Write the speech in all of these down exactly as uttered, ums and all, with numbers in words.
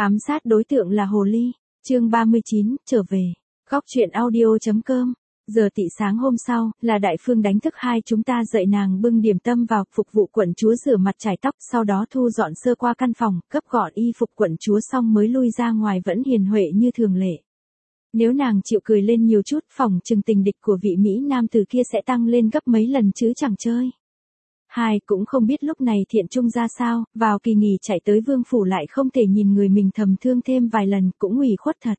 Ám sát đối tượng là hồ ly. Chương ba mươi chín, trở về. Góc truyện audio.com. Giờ tị sáng hôm sau, là Đại Phương đánh thức hai chúng ta dậy, nàng bưng điểm tâm vào, phục vụ quận chúa rửa mặt chải tóc, sau đó thu dọn sơ qua căn phòng, gấp gọn y phục quận chúa xong mới lui ra ngoài, vẫn hiền huệ như thường lệ. Nếu nàng chịu cười lên nhiều chút, phòng chừng tình địch của vị Mỹ nam từ kia sẽ tăng lên gấp mấy lần chứ chẳng chơi. Hai cũng không biết lúc này Thiện Trung ra sao, vào kỳ nghỉ chạy tới Vương phủ lại không thể nhìn người mình thầm thương thêm vài lần, cũng ủy khuất thật.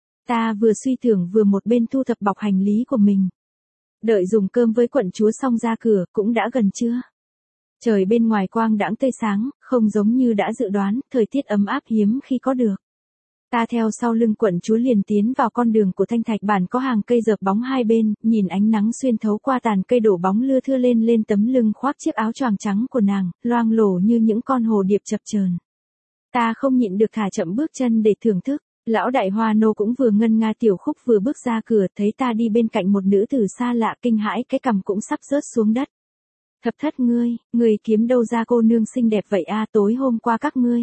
Ta vừa suy tưởng vừa một bên thu thập bọc hành lý của mình. Đợi dùng cơm với quận chúa xong ra cửa, cũng đã gần trưa. Trời bên ngoài quang đãng tươi sáng, không giống như đã dự đoán, thời tiết ấm áp hiếm khi có được. Ta theo sau lưng quận chúa liền tiến vào con đường của thanh thạch bản, có hàng cây dợp bóng hai bên, nhìn ánh nắng xuyên thấu qua tàn cây đổ bóng lưa thưa lên lên tấm lưng khoác chiếc áo choàng trắng của nàng, loang lổ như những con hồ điệp chập chờn. Ta không nhịn được thả chậm bước chân để thưởng thức. Lão đại hoa nô cũng vừa ngân nga tiểu khúc vừa bước ra cửa, thấy ta đi bên cạnh một nữ tử xa lạ, kinh hãi cái cằm cũng sắp rớt xuống đất. Thập thất ngươi, ngươi kiếm đâu ra cô nương xinh đẹp vậy a, tối hôm qua các ngươi.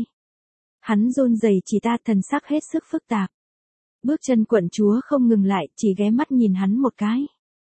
Hắn run rẩy chỉ ta, thần sắc hết sức phức tạp. Bước chân quận chúa không ngừng lại, chỉ ghé mắt nhìn hắn một cái.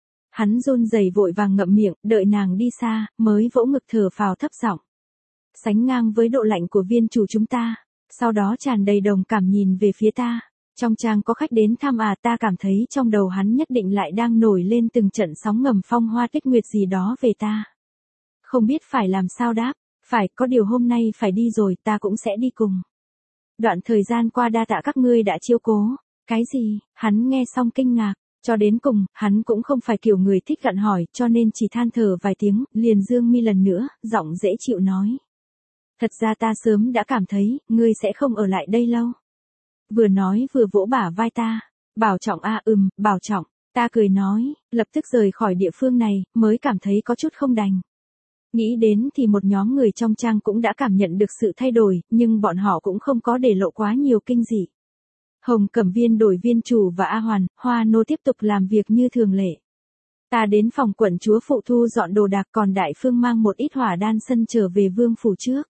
Hắn run rẩy vội vàng ngậm miệng, đợi nàng đi xa, mới vỗ ngực thở phào thấp giọng. Sánh ngang với độ lạnh của viên chủ chúng ta. Sau đó tràn đầy đồng cảm nhìn về phía ta. Trong trang có khách đến thăm à, ta cảm thấy trong đầu hắn nhất định lại đang nổi lên từng trận sóng ngầm phong hoa tích nguyệt gì đó về ta. Không biết phải làm sao đáp, phải, có điều hôm nay phải đi rồi, ta cũng sẽ đi cùng. Đoạn thời gian qua đa tạ các ngươi đã chiếu cố. Cái gì? Hắn nghe xong kinh ngạc. Cho đến cùng, hắn cũng không phải kiểu người thích gặn hỏi, cho nên chỉ than thở vài tiếng, liền dương mi lần nữa, giọng dễ chịu nói. Thật ra ta sớm đã cảm thấy, ngươi sẽ không ở lại đây lâu. Vừa nói vừa vỗ bả vai ta. Bảo trọng a, à, ừm, bảo trọng. Ta cười nói, lập tức rời khỏi địa phương này, mới cảm thấy có chút không đành. Nghĩ đến thì một nhóm người trong trang cũng đã cảm nhận được sự thay đổi, nhưng bọn họ cũng không có để lộ quá nhiều kinh dị. Hồng Cẩm Viên đổi viên chủ và A Hoàn, Hoa Nô tiếp tục làm việc như thường lệ. Ta đến phòng quận chúa phụ thu dọn đồ đạc, còn Đại Phương mang một ít hỏa đan sân trở về vương phủ trước.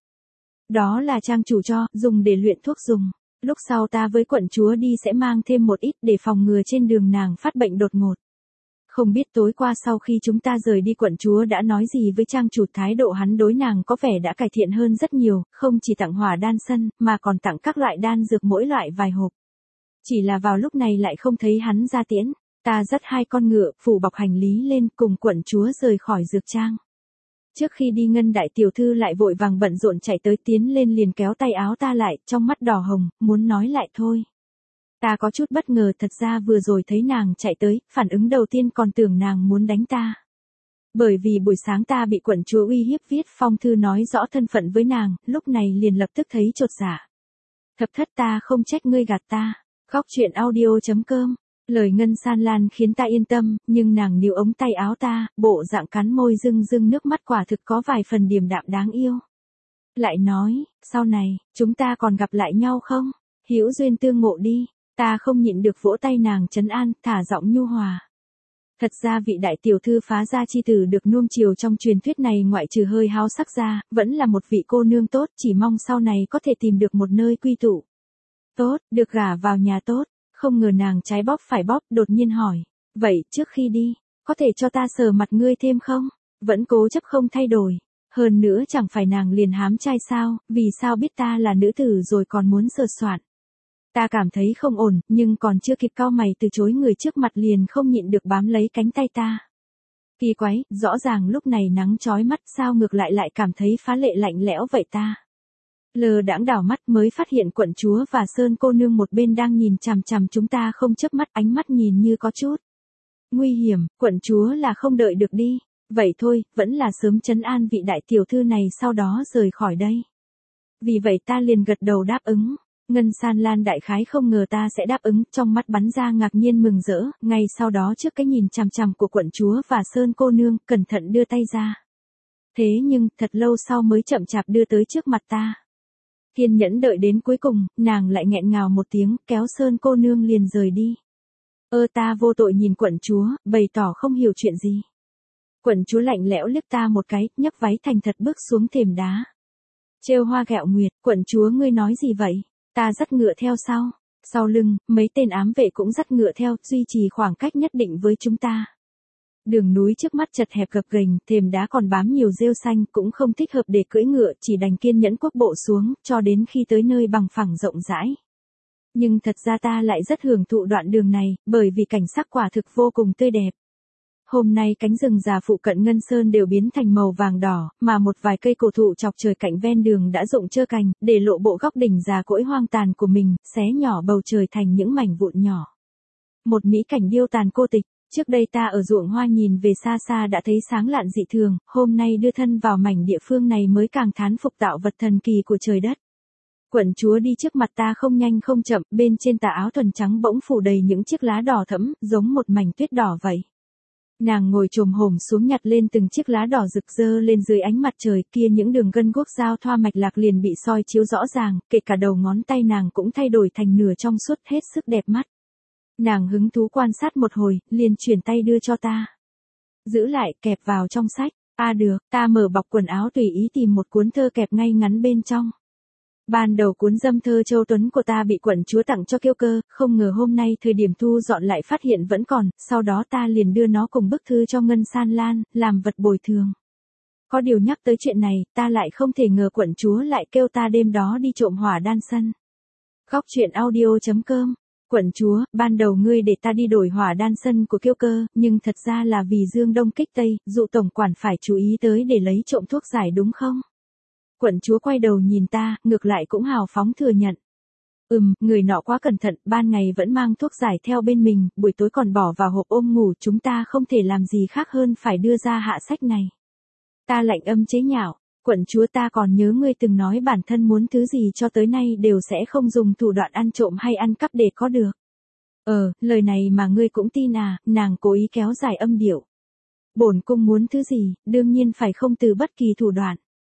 Đó là trang chủ cho, dùng để luyện thuốc dùng. Lúc sau ta với quận chúa đi sẽ mang thêm một ít để phòng ngừa trên đường nàng phát bệnh đột ngột. Không biết tối qua sau khi chúng ta rời đi quận chúa đã nói gì với trang chủ, thái độ hắn đối nàng có vẻ đã cải thiện hơn rất nhiều, không chỉ tặng hỏa đan sân, mà còn tặng các loại đan dược mỗi loại vài hộp. Chỉ là vào lúc này lại không thấy hắn ra tiễn, ta dắt hai con ngựa, phủ bọc hành lý lên cùng quận chúa rời khỏi dược trang. Trước khi đi Ngân đại tiểu thư lại vội vàng bận rộn chạy tới, tiến lên liền kéo tay áo ta lại, trong mắt đỏ hồng, muốn nói lại thôi. Ta có chút bất ngờ, thật ra vừa rồi thấy nàng chạy tới, phản ứng đầu tiên còn tưởng nàng muốn đánh ta. Bởi vì buổi sáng ta bị quận chúa uy hiếp viết phong thư nói rõ thân phận với nàng, lúc này liền lập tức thấy chột dạ. Thập thất, ta không trách ngươi gạt ta. Góc truyện audio.com. Lời Ngân San Lan khiến ta yên tâm, nhưng nàng níu ống tay áo ta, bộ dạng cắn môi rưng rưng nước mắt, quả thực có vài phần điềm đạm đáng yêu. Lại nói, sau này, chúng ta còn gặp lại nhau không? Hữu duyên tương ngộ đi. Ta không nhịn được vỗ tay nàng trấn an, thả giọng nhu hòa. Thật ra vị đại tiểu thư phá gia chi tử được nuông chiều trong truyền thuyết này, ngoại trừ hơi háo sắc ra, vẫn là một vị cô nương tốt, chỉ mong sau này có thể tìm được một nơi quy tụ. Tốt, được gả vào nhà tốt. Không ngờ nàng trái bóp phải bóp, đột nhiên hỏi. Vậy, trước khi đi, có thể cho ta sờ mặt ngươi thêm không? Vẫn cố chấp không thay đổi. Hơn nữa chẳng phải nàng liền hám trai sao, vì sao biết ta là nữ tử rồi còn muốn sờ soạn. Ta cảm thấy không ổn, nhưng còn chưa kịp cau mày từ chối người trước mặt liền không nhịn được bám lấy cánh tay ta. Kỳ quái, rõ ràng lúc này nắng chói mắt, sao ngược lại lại cảm thấy phá lệ lạnh lẽo vậy ta? Lờ đãng đảo mắt mới phát hiện quận chúa và Sơn cô nương một bên đang nhìn chằm chằm chúng ta không chớp mắt, ánh mắt nhìn như có chút nguy hiểm. Quận chúa là không đợi được đi. Vậy thôi, vẫn là sớm trấn an vị đại tiểu thư này, sau đó rời khỏi đây. Vì vậy ta liền gật đầu đáp ứng. Ngân San Lan đại khái không ngờ ta sẽ đáp ứng, trong mắt bắn ra ngạc nhiên mừng rỡ, ngay sau đó trước cái nhìn chằm chằm của quận chúa và Sơn cô nương, cẩn thận đưa tay ra. Thế nhưng, thật lâu sau mới chậm chạp đưa tới trước mặt ta. Kiên nhẫn đợi đến cuối cùng, nàng lại nghẹn ngào một tiếng, kéo Sơn cô nương liền rời đi. Ơ ta vô tội nhìn quận chúa, bày tỏ không hiểu chuyện gì. Quận chúa lạnh lẽo liếc ta một cái, nhấc váy thành thật bước xuống thềm đá. Trêu hoa ghẹo nguyệt, quận chúa ngươi nói gì vậy? Ta dắt ngựa theo sau. Sau lưng, mấy tên ám vệ cũng dắt ngựa theo, duy trì khoảng cách nhất định với chúng ta. Đường núi trước mắt chật hẹp gập ghềnh, thềm đá còn bám nhiều rêu xanh, cũng không thích hợp để cưỡi ngựa, chỉ đành kiên nhẫn quốc bộ xuống, cho đến khi tới nơi bằng phẳng rộng rãi. Nhưng thật ra ta lại rất hưởng thụ đoạn đường này, bởi vì cảnh sắc quả thực vô cùng tươi đẹp. Hôm nay cánh rừng già phụ cận Ngân Sơn đều biến thành màu vàng đỏ, mà một vài cây cổ thụ chọc trời cạnh ven đường đã rụng trơ cành, để lộ bộ góc đỉnh già cỗi hoang tàn của mình, xé nhỏ bầu trời thành những mảnh vụn nhỏ. Một mỹ cảnh điêu tàn cô tịch, trước đây ta ở ruộng hoa nhìn về xa xa đã thấy sáng lạn dị thường, hôm nay đưa thân vào mảnh địa phương này mới càng thán phục tạo vật thần kỳ của trời đất. Quận chúa đi trước mặt ta không nhanh không chậm, bên trên tà áo thuần trắng bỗng phủ đầy những chiếc lá đỏ thẫm, giống một mảnh tuyết đỏ vậy. Nàng ngồi chồm hổm xuống nhặt lên từng chiếc lá đỏ rực rỡ lên dưới ánh mặt trời, kia những đường gân guốc giao thoa mạch lạc liền bị soi chiếu rõ ràng, kể cả đầu ngón tay nàng cũng thay đổi thành nửa trong suốt, hết sức đẹp mắt. Nàng hứng thú quan sát một hồi, liền chuyển tay đưa cho ta. Giữ lại, kẹp vào trong sách. À được, ta mở bọc quần áo tùy ý tìm một cuốn thơ kẹp ngay ngắn bên trong. Ban đầu cuốn dâm thơ Châu Tuấn của ta bị quận chúa tặng cho Kiêu Cơ, không ngờ hôm nay thời điểm thu dọn lại phát hiện vẫn còn, sau đó ta liền đưa nó cùng bức thư cho Ngân San Lan, làm vật bồi thường. Có điều nhắc tới chuyện này, ta lại không thể ngờ quận chúa lại kêu ta đêm đó đi trộm hỏa đan sân. Góc truyện audio chấm com. Quận chúa, ban đầu ngươi để ta đi đổi hỏa đan sân của Kiêu Cơ, nhưng thật ra là vì Dương Đông kích Tây, dụ tổng quản phải chú ý tới để lấy trộm thuốc giải đúng không? Quận chúa quay đầu nhìn ta, ngược lại cũng hào phóng thừa nhận. Ừm, người nọ quá cẩn thận, ban ngày vẫn mang thuốc giải theo bên mình, buổi tối còn bỏ vào hộp ôm ngủ, chúng ta không thể làm gì khác hơn phải đưa ra hạ sách này. Ta lạnh âm chế nhạo, quận chúa ta còn nhớ ngươi từng nói bản thân muốn thứ gì cho tới nay đều sẽ không dùng thủ đoạn ăn trộm hay ăn cắp để có được. Ờ, lời này mà ngươi cũng tin à, nàng cố ý kéo dài âm điệu. Bổn cung muốn thứ gì, đương nhiên phải không từ bất kỳ thủ đoạn.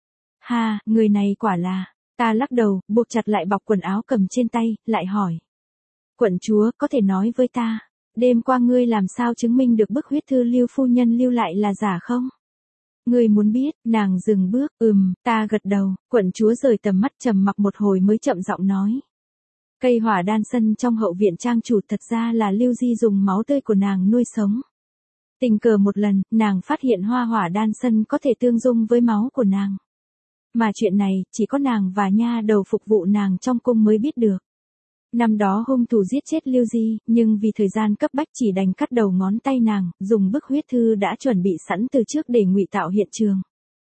Ha, người này quả là, ta lắc đầu, buộc chặt lại bọc quần áo cầm trên tay, lại hỏi. Quận chúa, có thể nói với ta, đêm qua ngươi làm sao chứng minh được bức huyết thư Lưu phu nhân lưu lại là giả không? Ngươi muốn biết, nàng dừng bước, ừm, ta gật đầu, quận chúa rời tầm mắt trầm mặc một hồi mới chậm giọng nói. Cây hỏa đan sân trong hậu viện trang chủ thật ra là Lưu Di dùng máu tươi của nàng nuôi sống. Tình cờ một lần, nàng phát hiện hoa hỏa đan sân có thể tương dung với máu của nàng. Mà chuyện này, chỉ có nàng và nha đầu phục vụ nàng trong cung mới biết được. Năm đó hung thủ giết chết Lưu Di, nhưng vì thời gian cấp bách chỉ đành cắt đầu ngón tay nàng, dùng bức huyết thư đã chuẩn bị sẵn từ trước để ngụy tạo hiện trường.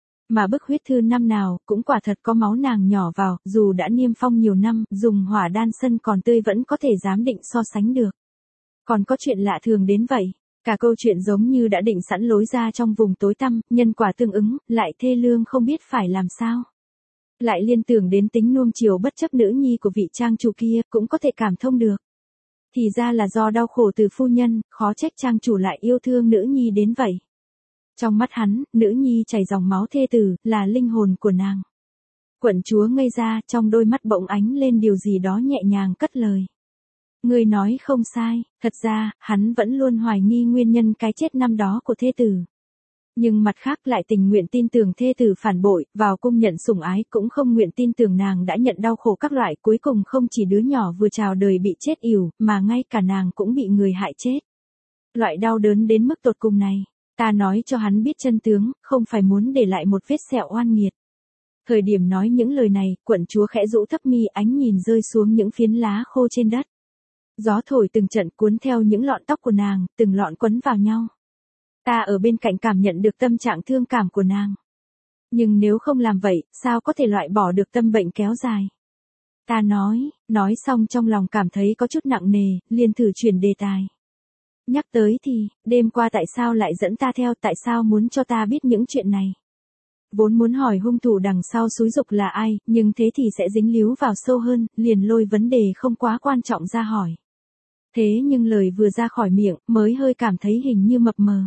Mà bức huyết thư năm nào, cũng quả thật có máu nàng nhỏ vào, dù đã niêm phong nhiều năm, dùng hỏa đan sân còn tươi vẫn có thể giám định so sánh được. Còn có chuyện lạ thường đến vậy. Cả câu chuyện giống như đã định sẵn lối ra trong vùng tối tăm, nhân quả tương ứng, lại thê lương không biết phải làm sao. Lại liên tưởng đến tính nuông chiều bất chấp nữ nhi của vị trang chủ kia, cũng có thể cảm thông được. Thì ra là do đau khổ từ phu nhân, khó trách trang chủ lại yêu thương nữ nhi đến vậy. Trong mắt hắn, nữ nhi chảy dòng máu thê tử, là linh hồn của nàng. Quận chúa ngây ra, trong đôi mắt bỗng ánh lên điều gì đó nhẹ nhàng cất lời. Người nói không sai, thật ra, hắn vẫn luôn hoài nghi nguyên nhân cái chết năm đó của thê tử. Nhưng mặt khác lại tình nguyện tin tưởng thê tử phản bội, vào cung nhận sủng ái, cũng không nguyện tin tưởng nàng đã nhận đau khổ các loại, cuối cùng không chỉ đứa nhỏ vừa chào đời bị chết yểu, mà ngay cả nàng cũng bị người hại chết. Loại đau đớn đến mức tột cùng này, ta nói cho hắn biết chân tướng, không phải muốn để lại một vết sẹo oan nghiệt. Thời điểm nói những lời này, quận chúa khẽ rũ thấp mi, ánh nhìn rơi xuống những phiến lá khô trên đất. Gió thổi từng trận cuốn theo những lọn tóc của nàng, từng lọn quấn vào nhau. Ta ở bên cạnh cảm nhận được tâm trạng thương cảm của nàng. Nhưng nếu không làm vậy, sao có thể loại bỏ được tâm bệnh kéo dài? Ta nói, nói xong trong lòng cảm thấy có chút nặng nề, liền thử chuyển đề tài. Nhắc tới thì, đêm qua tại sao lại dẫn ta theo, tại sao muốn cho ta biết những chuyện này? Vốn muốn hỏi hung thủ đằng sau xúi dục là ai, nhưng thế thì sẽ dính líu vào sâu hơn, liền lôi vấn đề không quá quan trọng ra hỏi. Thế nhưng lời vừa ra khỏi miệng, mới hơi cảm thấy hình như mập mờ.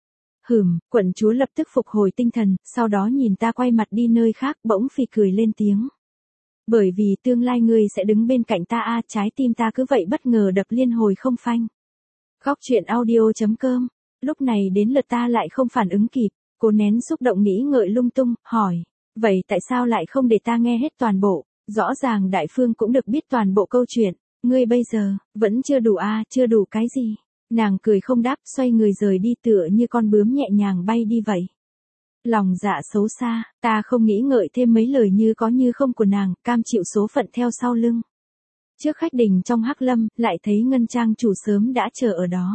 Hửm, quận chúa lập tức phục hồi tinh thần, sau đó nhìn ta quay mặt đi nơi khác, bỗng phì cười lên tiếng. Bởi vì tương lai ngươi sẽ đứng bên cạnh ta a, trái tim ta cứ vậy bất ngờ đập liên hồi không phanh. Góc truyện audio chấm com. Lúc này đến lượt ta lại không phản ứng kịp, cố nén xúc động nghĩ ngợi lung tung, hỏi. Vậy tại sao lại không để ta nghe hết toàn bộ, Rõ ràng đại phương cũng được biết toàn bộ câu chuyện. Ngươi bây giờ, vẫn chưa đủ à, chưa đủ cái gì. Nàng cười không đáp, xoay người rời đi tựa như con bướm nhẹ nhàng bay đi vậy. Lòng dạ xấu xa, ta không nghĩ ngợi thêm mấy lời như có như không của nàng, cam chịu số phận theo sau lưng. Trước khách đình trong Hắc Lâm, lại thấy Ngân trang chủ sớm đã chờ ở đó.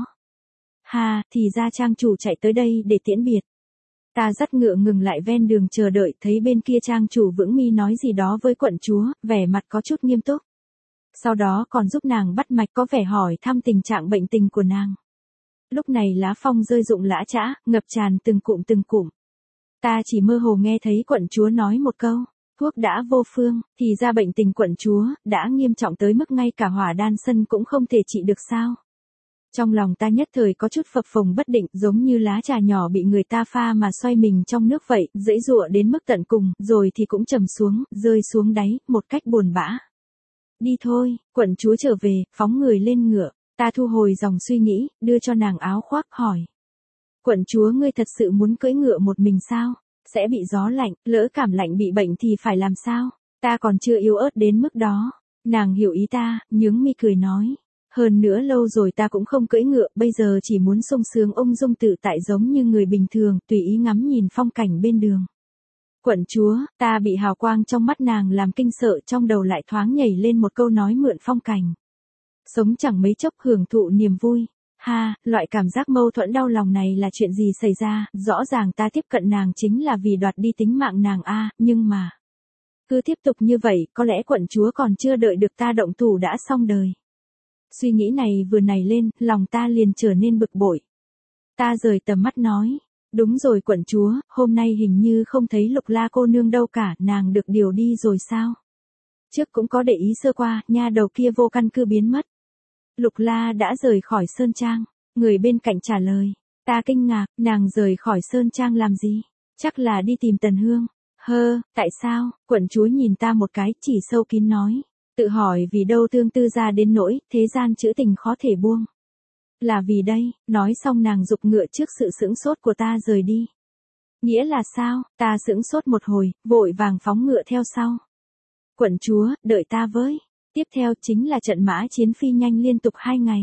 Ha, thì ra trang chủ chạy tới đây để tiễn biệt. Ta dắt ngựa ngừng lại ven đường chờ đợi, thấy bên kia trang chủ vững mi nói gì đó với quận chúa, vẻ mặt có chút nghiêm túc. Sau đó còn giúp nàng bắt mạch, có vẻ hỏi thăm tình trạng bệnh tình của nàng. Lúc này lá phong rơi rụng lã chã, ngập tràn từng cụm từng cụm. Ta chỉ mơ hồ nghe thấy quận chúa nói một câu, thuốc đã vô phương, thì ra bệnh tình quận chúa đã nghiêm trọng tới mức ngay cả hỏa đan sân cũng không thể trị được sao. Trong lòng ta nhất thời có chút phập phồng bất định, giống như lá trà nhỏ bị người ta pha mà xoay mình trong nước vậy, dãy dụa đến mức tận cùng, rồi thì cũng trầm xuống, rơi xuống đáy, một cách buồn bã. Đi thôi, quận chúa trở về, phóng người lên ngựa. Ta thu hồi dòng suy nghĩ, đưa cho nàng áo khoác, hỏi. Quận chúa, ngươi thật sự muốn cưỡi ngựa một mình sao? Sẽ bị gió lạnh, lỡ cảm lạnh bị bệnh thì phải làm sao? Ta còn chưa yếu ớt đến mức đó. Nàng hiểu ý ta, nhướng mi cười nói. Hơn nữa lâu rồi ta cũng không cưỡi ngựa, bây giờ chỉ muốn sung sướng ung dung tự tại giống như người bình thường, tùy ý ngắm nhìn phong cảnh bên đường. Quận chúa, ta bị hào quang trong mắt nàng làm kinh sợ, trong đầu lại thoáng nhảy lên một câu nói mượn phong cảnh. Sống chẳng mấy chốc hưởng thụ niềm vui. Ha, loại cảm giác mâu thuẫn đau lòng này là chuyện gì xảy ra, rõ ràng ta tiếp cận nàng chính là vì đoạt đi tính mạng nàng a, à, nhưng mà. Cứ tiếp tục như vậy, có lẽ quận chúa còn chưa đợi được ta động thủ đã xong đời. Suy nghĩ này vừa nảy lên, lòng ta liền trở nên bực bội. Ta rời tầm mắt nói. Đúng rồi quận chúa, hôm nay hình như không thấy Lục La cô nương đâu cả, nàng được điều đi rồi sao? Trước cũng có để ý sơ qua, nha đầu kia vô căn cứ biến mất. Lục La đã rời khỏi Sơn Trang, người bên cạnh trả lời. Ta kinh ngạc, nàng rời khỏi Sơn Trang làm gì? Chắc là đi tìm Tần Hương. Hơ, tại sao? Quận chúa nhìn ta một cái, chỉ sâu kín nói. Tự hỏi vì đâu tương tư ra đến nỗi, thế gian trữ tình khó thể buông. Là vì đây, nói xong nàng giục ngựa trước sự sững sốt của ta rời đi. Nghĩa là sao? Ta sững sốt một hồi, vội vàng phóng ngựa theo sau. Quận chúa, đợi ta với. Tiếp theo chính là trận mã chiến phi nhanh liên tục hai ngày.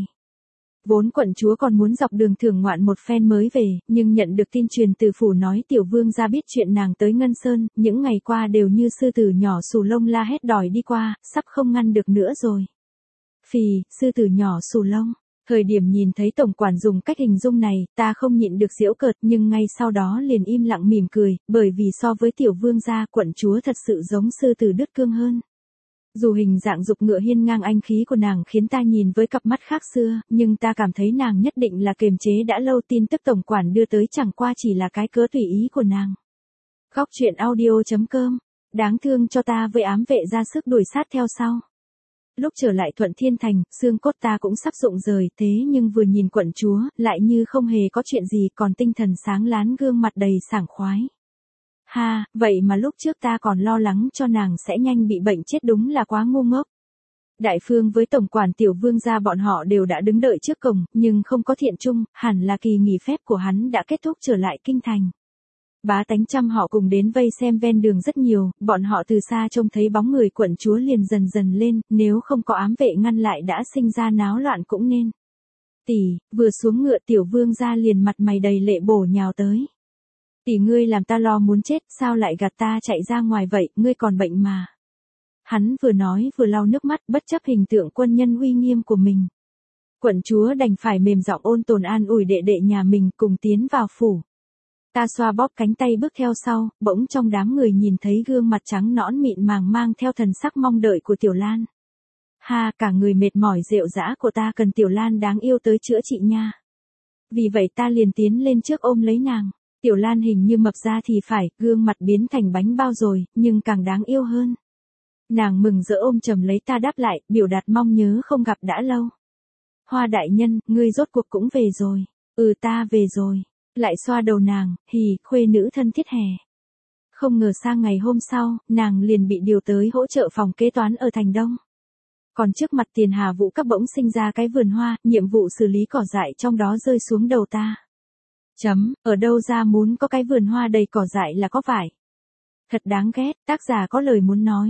Vốn quận chúa còn muốn dọc đường thưởng ngoạn một phen mới về, nhưng nhận được tin truyền từ phủ nói tiểu vương ra biết chuyện nàng tới Ngân Sơn, những ngày qua đều như sư tử nhỏ xù lông la hét đòi đi qua, sắp không ngăn được nữa rồi. Phì, sư tử nhỏ xù lông. Thời điểm nhìn thấy tổng quản dùng cách hình dung này, ta không nhịn được giễu cợt nhưng ngay sau đó liền im lặng mỉm cười, bởi vì so với tiểu vương gia quận chúa thật sự giống sư tử đứt cương hơn. Dù hình dạng dục ngựa hiên ngang anh khí của nàng khiến ta nhìn với cặp mắt khác xưa, nhưng ta cảm thấy nàng nhất định là kiềm chế đã lâu, tin tức tổng quản đưa tới chẳng qua chỉ là cái cớ tùy ý của nàng. Góc truyện audio chấm com, đáng thương cho ta với ám vệ ra sức đuổi sát theo sau. Lúc trở lại Thuận Thiên Thành, xương cốt ta cũng sắp rụng rời, thế nhưng vừa nhìn quận chúa, lại như không hề có chuyện gì, còn tinh thần sáng láng, gương mặt đầy sảng khoái. Ha, vậy mà lúc trước ta còn lo lắng cho nàng sẽ nhanh bị bệnh chết, đúng là quá ngu ngốc. Đại phương với tổng quản tiểu vương gia bọn họ đều đã đứng đợi trước cổng, nhưng không có Thiện Trung, hẳn là kỳ nghỉ phép của hắn đã kết thúc trở lại kinh thành. Bá tánh trăm họ cùng đến vây xem ven đường rất nhiều, bọn họ từ xa trông thấy bóng người quận chúa liền dần dần lên, nếu không có ám vệ ngăn lại đã sinh ra náo loạn cũng nên. Tỷ, vừa xuống ngựa tiểu vương gia liền mặt mày đầy lệ bổ nhào tới. Tỷ, ngươi làm ta lo muốn chết, sao lại gạt ta chạy ra ngoài vậy, ngươi còn bệnh mà. Hắn vừa nói vừa lau nước mắt, bất chấp hình tượng quân nhân uy nghiêm của mình. Quận chúa đành phải mềm giọng ôn tồn an ủi đệ đệ nhà mình cùng tiến vào phủ. Ta xoa bóp cánh tay bước theo sau, bỗng trong đám người nhìn thấy gương mặt trắng nõn mịn màng mang theo thần sắc mong đợi của Tiểu Lan. Ha, cả người mệt mỏi rệu rã của ta cần Tiểu Lan đáng yêu tới chữa trị nha. Vì vậy ta liền tiến lên trước ôm lấy nàng. Tiểu Lan hình như mập ra thì phải, gương mặt biến thành bánh bao rồi, nhưng càng đáng yêu hơn. Nàng mừng rỡ ôm chầm lấy ta đáp lại, biểu đạt mong nhớ không gặp đã lâu. Hoa đại nhân, ngươi rốt cuộc cũng về rồi. Ừ, ta về rồi. Lại xoa đầu nàng, hì, khuê nữ thân thiết hè. Không ngờ sang ngày hôm sau, nàng liền bị điều tới hỗ trợ phòng kế toán ở thành Đông. Còn trước mặt Tiền Hà Vũ các bỗng sinh ra cái vườn hoa, nhiệm vụ xử lý cỏ dại trong đó rơi xuống đầu ta. Chấm, ở đâu ra muốn có cái vườn hoa đầy cỏ dại là có phải. Thật đáng ghét, tác giả có lời muốn nói.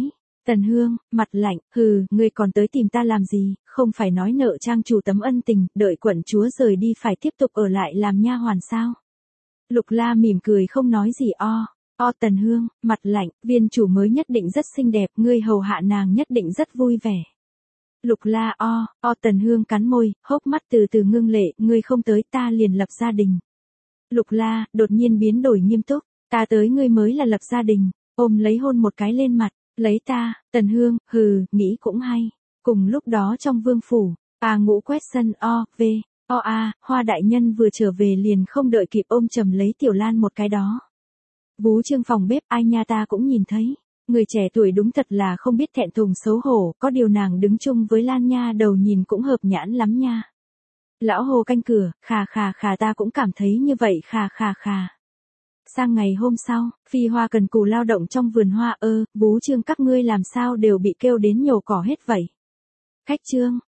Tần Hương, mặt lạnh, hừ, ngươi còn tới tìm ta làm gì, không phải nói nợ trang chủ tấm ân tình, đợi quận chúa rời đi phải tiếp tục ở lại làm nha hoàn sao? Lục La mỉm cười không nói gì o. O Tần Hương, mặt lạnh, viên chủ mới nhất định rất xinh đẹp, ngươi hầu hạ nàng nhất định rất vui vẻ. Lục La o, o Tần Hương cắn môi, hốc mắt từ từ ngưng lệ, ngươi không tới ta liền lập gia đình. Lục La, đột nhiên biến đổi nghiêm túc, ta tới ngươi mới là lập gia đình, ôm lấy hôn một cái lên mặt, lấy ta, Tần Hương, hừ, nghĩ cũng hay. Cùng lúc đó trong vương phủ, A Ngũ quét sân o, v, o a, Hoa đại nhân vừa trở về liền không đợi kịp ôm chầm lấy Tiểu Lan một cái đó. Vú Trương phòng bếp ai nha ta cũng nhìn thấy, người trẻ tuổi đúng thật là không biết thẹn thùng xấu hổ, có điều nàng đứng chung với Lan nha đầu nhìn cũng hợp nhãn lắm nha. Lão Hồ canh cửa, khà khà khà ta cũng cảm thấy như vậy khà khà khà. Sang ngày hôm sau, Phi Hoa cần cù lao động trong vườn hoa ơ, Vú Trương các ngươi làm sao đều bị kêu đến nhổ cỏ hết vậy. Khách Trương,